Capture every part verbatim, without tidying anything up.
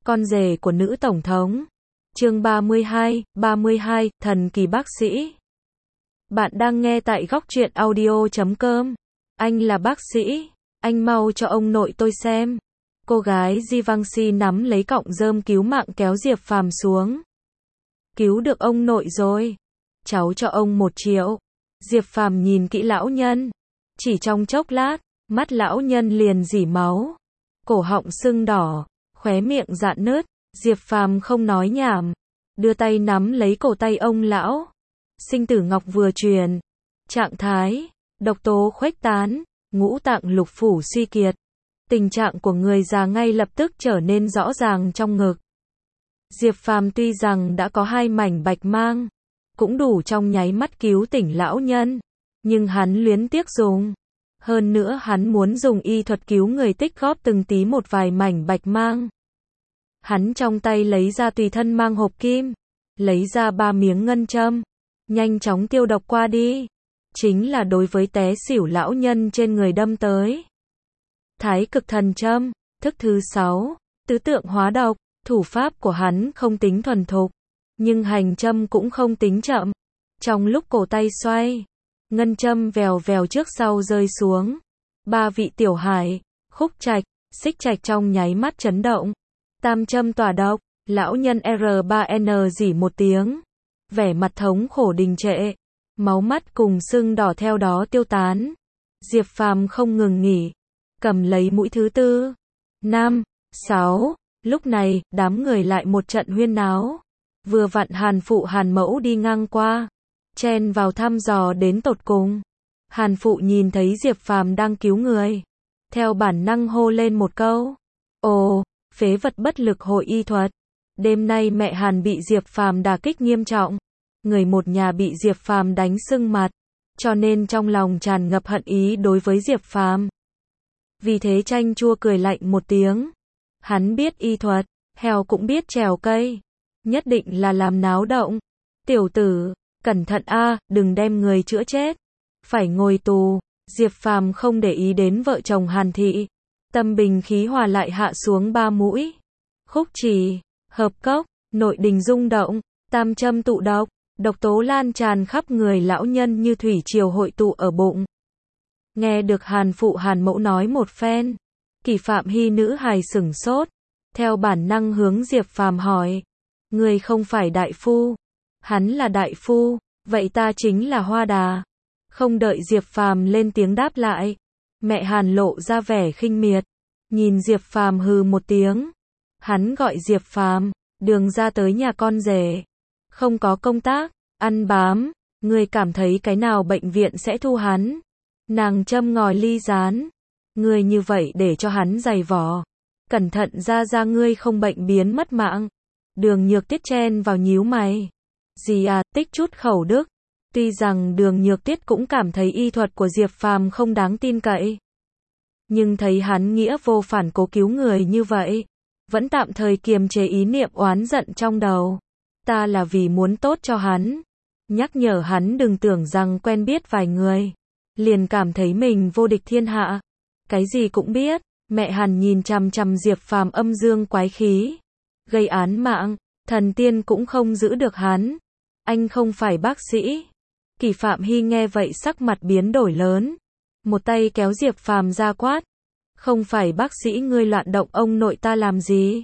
Con rể của nữ tổng thống. Chương ba mươi hai, ba mươi hai, thần kỳ bác sĩ. Bạn đang nghe tại góc truyện audio chấm com. Anh là bác sĩ, anh mau cho ông nội tôi xem. Cô gái Givenchy nắm lấy cọng rơm cứu mạng kéo Diệp Phàm xuống. Cứu được ông nội rồi. Cháu cho ông một triệu. Diệp Phàm nhìn kỹ lão nhân. Chỉ trong chốc lát, mắt lão nhân liền rỉ máu. Cổ họng sưng đỏ, khóe miệng rạn nứt. Diệp Phàm không nói nhảm, đưa tay nắm lấy cổ tay ông lão. Sinh tử ngọc vừa truyền, trạng thái độc tố khuếch tán, ngũ tạng lục phủ suy kiệt. Tình trạng của người già ngay lập tức trở nên rõ ràng trong ngực. Diệp Phàm tuy rằng đã có hai mảnh bạch mang, cũng đủ trong nháy mắt cứu tỉnh lão nhân, nhưng hắn luyến tiếc dùng. Hơn nữa hắn muốn dùng y thuật cứu người tích góp từng tí một vài mảnh bạch mang. Hắn trong tay lấy ra tùy thân mang hộp kim, lấy ra ba miếng ngân châm, nhanh chóng tiêu độc qua đi. Chính là đối với té xỉu lão nhân trên người đâm tới. Thái cực thần châm, thức thứ sáu, tứ tượng hóa độc. Thủ pháp của hắn không tính thuần thục, nhưng hành châm cũng không tính chậm. Trong lúc cổ tay xoay, ngân châm vèo vèo trước sau rơi xuống. Ba vị tiểu hải, khúc trạch, xích trạch trong nháy mắt chấn động. Tam châm tỏa độc, lão nhân R ba N rỉ một tiếng. Vẻ mặt thống khổ đình trệ, máu mắt cùng sưng đỏ theo đó tiêu tán. Diệp Phàm không ngừng nghỉ, cầm lấy mũi thứ tư, năm, sáu. Lúc này, đám người lại một trận huyên náo. Vừa vặn Hàn Phụ Hàn Mẫu đi ngang qua, chen vào thăm dò đến tột cùng. Hàn Phụ nhìn thấy Diệp Phàm đang cứu người, theo bản năng hô lên một câu. Ồ, phế vật bất lực hội y thuật. Đêm nay mẹ Hàn bị Diệp Phàm đả kích nghiêm trọng. Người một nhà bị Diệp Phàm đánh sưng mặt, cho nên trong lòng tràn ngập hận ý đối với Diệp Phàm. Vì thế chanh chua cười lạnh một tiếng. Hắn biết y thuật, heo cũng biết trèo cây. Nhất định là làm náo động. Tiểu tử, cẩn thận a, đừng đem người chữa chết. Phải ngồi tù. Diệp Phàm không để ý đến vợ chồng Hàn Thị. Tâm bình khí hòa lại hạ xuống ba mũi. Khúc trì, hợp cốc, nội đình rung động, tam châm tụ độc, độc tố lan tràn khắp người lão nhân như thủy triều hội tụ ở bụng. Nghe được Hàn Phụ Hàn Mẫu nói một phen, Kỷ Phạm Hy nữ hài sửng sốt, theo bản năng hướng Diệp Phàm hỏi, người không phải đại phu? Hắn là đại phu, vậy ta chính là Hoa Đà. Không đợi Diệp Phàm lên tiếng đáp lại, mẹ Hàn lộ ra vẻ khinh miệt, nhìn Diệp Phàm hừ một tiếng. Hắn gọi Diệp Phàm, đường ra tới nhà con rể, không có công tác, ăn bám, người cảm thấy cái nào bệnh viện sẽ thu hắn? Nàng châm ngòi ly rán, người như vậy để cho hắn giày vò, cẩn thận ra ra ngươi không bệnh biến mất mạng. Đường Nhược Tiết chen vào nhíu mày. Gì à, tích chút khẩu đức. Tuy rằng Đường Nhược Tiết cũng cảm thấy y thuật của Diệp Phàm không đáng tin cậy, nhưng thấy hắn nghĩa vô phản cố cứu người như vậy, vẫn tạm thời kiềm chế ý niệm oán giận trong đầu. Ta là vì muốn tốt cho hắn, nhắc nhở hắn đừng tưởng rằng quen biết vài người, liền cảm thấy mình vô địch thiên hạ. Cái gì cũng biết. Mẹ Hàn nhìn chằm chằm Diệp Phàm âm dương quái khí, gây án mạng, thần tiên cũng không giữ được hắn. Anh không phải bác sĩ. Kỷ Phạm Hy nghe vậy sắc mặt biến đổi lớn, một tay kéo Diệp Phàm ra quát, không phải bác sĩ ngươi loạn động ông nội ta làm gì?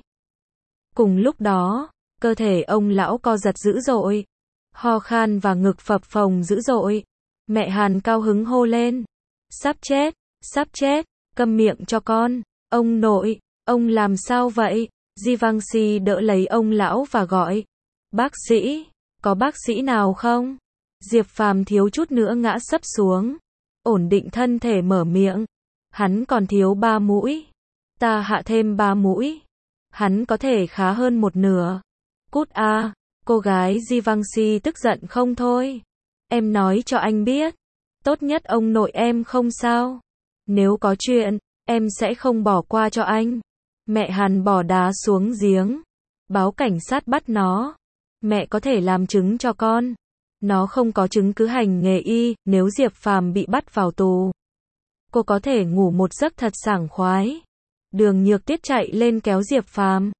Cùng lúc đó, cơ thể ông lão co giật dữ dội, ho khan và ngực phập phồng dữ dội. Mẹ Hàn cao hứng hô lên, sắp chết, sắp chết, câm miệng cho con. Ông nội, ông làm sao vậy? Givenchy đỡ lấy ông lão và gọi, bác sĩ, có bác sĩ nào không? Diệp Phàm thiếu chút nữa ngã sấp xuống, ổn định thân thể mở miệng, hắn còn thiếu ba mũi, ta hạ thêm ba mũi, hắn có thể khá hơn một nửa. Cút a. Cô gái Givenchy tức giận không thôi. Em nói cho anh biết, tốt nhất ông nội em không sao. Nếu có chuyện, em sẽ không bỏ qua cho anh. Mẹ Hàn bỏ đá xuống giếng, báo cảnh sát bắt nó. Mẹ có thể làm chứng cho con. Nó không có chứng cứ hành nghề y, nếu Diệp Phàm bị bắt vào tù, cô có thể ngủ một giấc thật sảng khoái. Đường Nhược Tiết chạy lên kéo Diệp Phàm.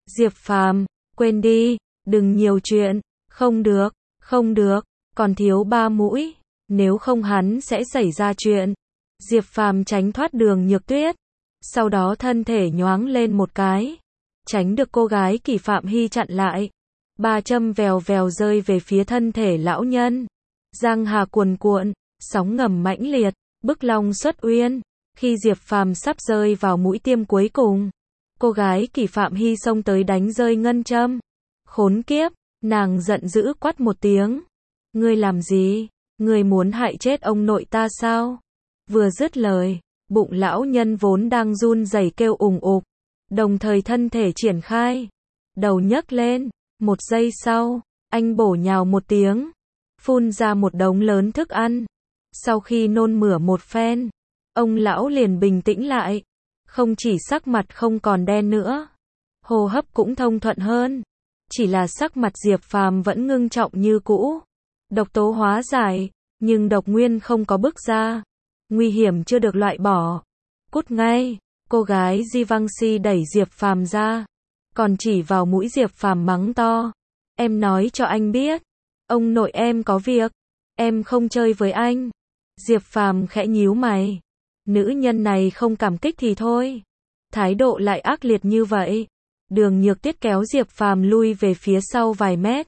Diệp Phàm, quên đi, đừng nhiều chuyện, không được, không được, còn thiếu ba mũi, nếu không hắn sẽ xảy ra chuyện. Diệp Phàm tránh thoát Đường Nhược Tuyết, sau đó thân thể nhoáng lên một cái, tránh được cô gái Kỷ Phạm Hy chặn lại. Ba châm vèo vèo rơi về phía thân thể lão nhân. Giang hà cuồn cuộn, sóng ngầm mãnh liệt, bức long xuất uyên. Khi Diệp Phàm sắp rơi vào mũi tiêm cuối cùng, cô gái Kỷ Phạm Hy xông tới đánh rơi ngân châm. Khốn kiếp, nàng giận dữ quát một tiếng. Ngươi làm gì? Ngươi muốn hại chết ông nội ta sao? Vừa dứt lời, bụng lão nhân vốn đang run rẩy kêu ùng ục, đồng thời thân thể triển khai, đầu nhấc lên. Một giây sau, anh bổ nhào một tiếng, phun ra một đống lớn thức ăn. Sau khi nôn mửa một phen, ông lão liền bình tĩnh lại, không chỉ sắc mặt không còn đen nữa, hô hấp cũng thông thuận hơn, chỉ là sắc mặt Diệp Phàm vẫn ngưng trọng như cũ. Độc tố hóa giải, nhưng độc nguyên không có bức ra, nguy hiểm chưa được loại bỏ. Cút ngay, cô gái Givenchy đẩy Diệp Phàm ra, còn chỉ vào mũi Diệp Phàm mắng to. Em nói cho anh biết, ông nội em có việc, em không chơi với anh. Diệp Phàm khẽ nhíu mày, nữ nhân này không cảm kích thì thôi, thái độ lại ác liệt như vậy. Đường Nhược Tuyết kéo Diệp Phàm lui về phía sau vài mét.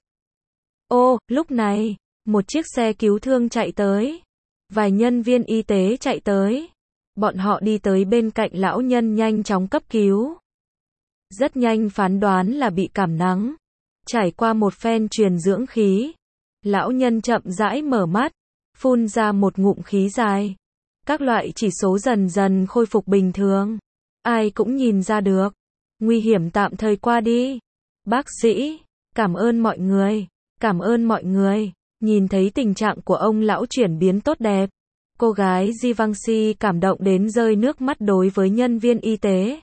Ô, lúc này, một chiếc xe cứu thương chạy tới, vài nhân viên y tế chạy tới, bọn họ đi tới bên cạnh lão nhân nhanh chóng cấp cứu. Rất nhanh phán đoán là bị cảm nắng. Trải qua một phen truyền dưỡng khí, lão nhân chậm rãi mở mắt, phun ra một ngụm khí dài. Các loại chỉ số dần dần khôi phục bình thường. Ai cũng nhìn ra được, nguy hiểm tạm thời qua đi. Bác sĩ, cảm ơn mọi người, cảm ơn mọi người. Nhìn thấy tình trạng của ông lão chuyển biến tốt đẹp, cô gái Givenchy cảm động đến rơi nước mắt đối với nhân viên y tế.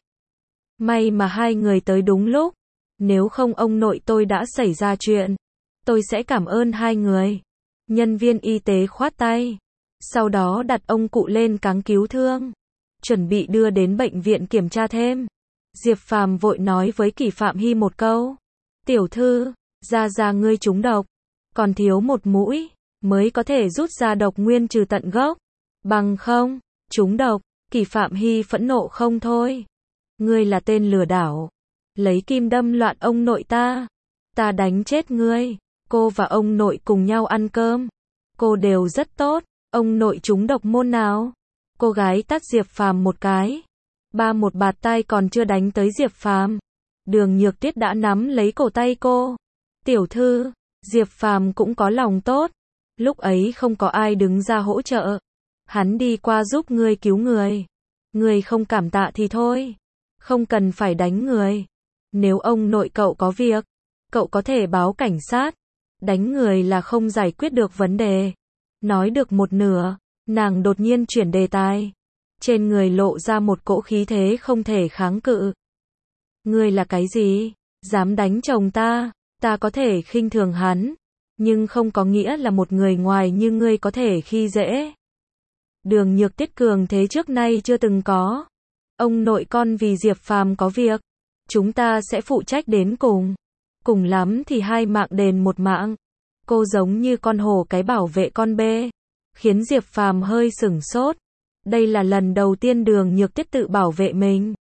May mà hai người tới đúng lúc, nếu không ông nội tôi đã xảy ra chuyện. Tôi sẽ cảm ơn hai người. Nhân viên y tế khoát tay, sau đó đặt ông cụ lên cáng cứu thương, chuẩn bị đưa đến bệnh viện kiểm tra thêm. Diệp Phàm vội nói với Kỷ Phạm Hy một câu. Tiểu thư, gia gia ngươi trúng độc, còn thiếu một mũi, mới có thể rút ra độc nguyên trừ tận gốc. Bằng không, trúng độc, Kỷ Phạm Hy phẫn nộ không thôi. Ngươi là tên lừa đảo, lấy kim đâm loạn ông nội ta, ta đánh chết ngươi. Cô và ông nội cùng nhau ăn cơm, cô đều rất tốt, ông nội trúng độc môn nào? Cô gái tát Diệp Phàm một cái, ba một bạt tai còn chưa đánh tới Diệp Phàm, Đường Nhược Tuyết đã nắm lấy cổ tay cô. Tiểu thư, Diệp Phàm cũng có lòng tốt, lúc ấy không có ai đứng ra hỗ trợ, hắn đi qua giúp ngươi cứu người, ngươi không cảm tạ thì thôi, không cần phải đánh người. Nếu ông nội cậu có việc, cậu có thể báo cảnh sát, đánh người là không giải quyết được vấn đề. Nói được một nửa, nàng đột nhiên chuyển đề tài, trên người lộ ra một cỗ khí thế không thể kháng cự. Ngươi là cái gì? Dám đánh chồng ta? Ta có thể khinh thường hắn, nhưng không có nghĩa là một người ngoài như ngươi có thể khi dễ. Đường Nhược Tuyết cường thế trước nay chưa từng có. Ông nội con vì Diệp Phàm có việc, chúng ta sẽ phụ trách đến cùng. Cùng lắm thì hai mạng đền một mạng. Cô giống như con hổ cái bảo vệ con bê, khiến Diệp Phàm hơi sửng sốt. Đây là lần đầu tiên Đường Nhược Tuyết tự bảo vệ mình.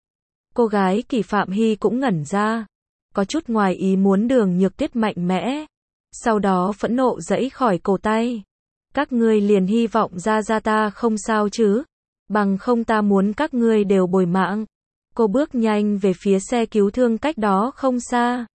Cô gái Kỷ Phạm Hy cũng ngẩn ra, có chút ngoài ý muốn Đường Nhược Tuyết mạnh mẽ, sau đó phẫn nộ giãy khỏi cổ tay. Các ngươi liền hy vọng ra ra ta không sao chứ? Bằng không ta muốn các ngươi đều bồi mạng. Cô bước nhanh về phía xe cứu thương cách đó không xa.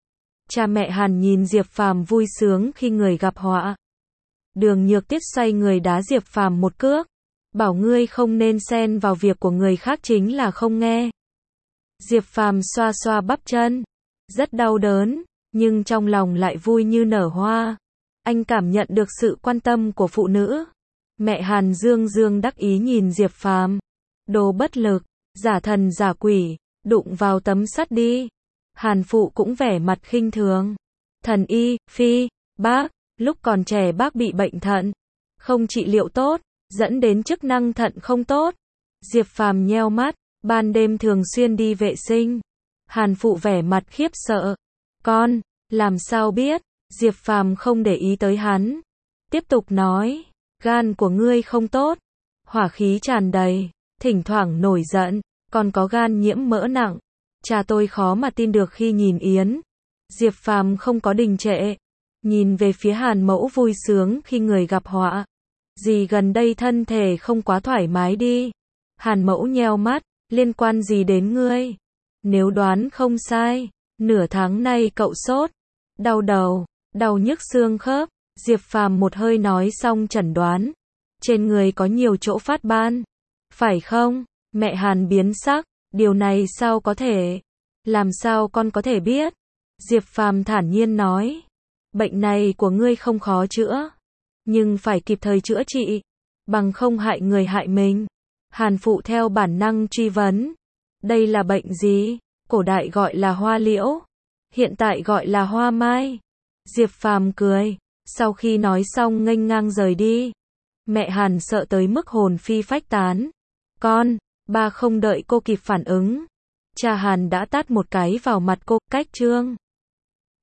Cha mẹ Hàn nhìn Diệp Phàm vui sướng khi người gặp họa. Đường Nhược Tuyết xoay người đá Diệp Phàm một cước, bảo ngươi không nên xen vào việc của người khác chính là không nghe. Diệp Phàm xoa xoa bắp chân, rất đau đớn, nhưng trong lòng lại vui như nở hoa. Anh cảm nhận được sự quan tâm của phụ nữ. Mẹ Hàn dương dương đắc ý nhìn Diệp Phàm, đồ bất lực, giả thần giả quỷ, đụng vào tấm sắt đi. Hàn phụ cũng vẻ mặt khinh thường. Thần y, phi, bác, lúc còn trẻ bác bị bệnh thận, không trị liệu tốt, dẫn đến chức năng thận không tốt. Diệp Phàm nheo mắt, ban đêm thường xuyên đi vệ sinh, Hàn Phụ vẻ mặt khiếp sợ. Con, làm sao biết? Diệp Phàm không để ý tới hắn. Tiếp tục nói, gan của ngươi không tốt. Hỏa khí tràn đầy, thỉnh thoảng nổi giận, còn có gan nhiễm mỡ nặng. Cha tôi khó mà tin được khi nhìn Yến. Diệp Phàm không có đình trệ. Nhìn về phía Hàn Mẫu vui sướng khi người gặp họa. Dì gần đây thân thể không quá thoải mái đi. Hàn Mẫu nheo mắt, liên quan gì đến ngươi? Nếu đoán không sai, nửa tháng nay cậu sốt, đau đầu, đau nhức xương khớp. Diệp Phàm một hơi nói xong chẩn đoán. Trên người có nhiều chỗ phát ban. Phải không? Mẹ Hàn biến sắc, điều này sao có thể? Làm sao con có thể biết? Diệp Phàm thản nhiên nói. Bệnh này của ngươi không khó chữa, nhưng phải kịp thời chữa trị, bằng không hại người hại mình. Hàn Phụ theo bản năng truy vấn. Đây là bệnh gì? Cổ đại gọi là hoa liễu, hiện tại gọi là hoa mai. Diệp Phàm cười, sau khi nói xong nghênh ngang rời đi. Mẹ Hàn sợ tới mức hồn phi phách tán. Con, ba không đợi cô kịp phản ứng. Cha Hàn đã tát một cái vào mặt cô, cách trương.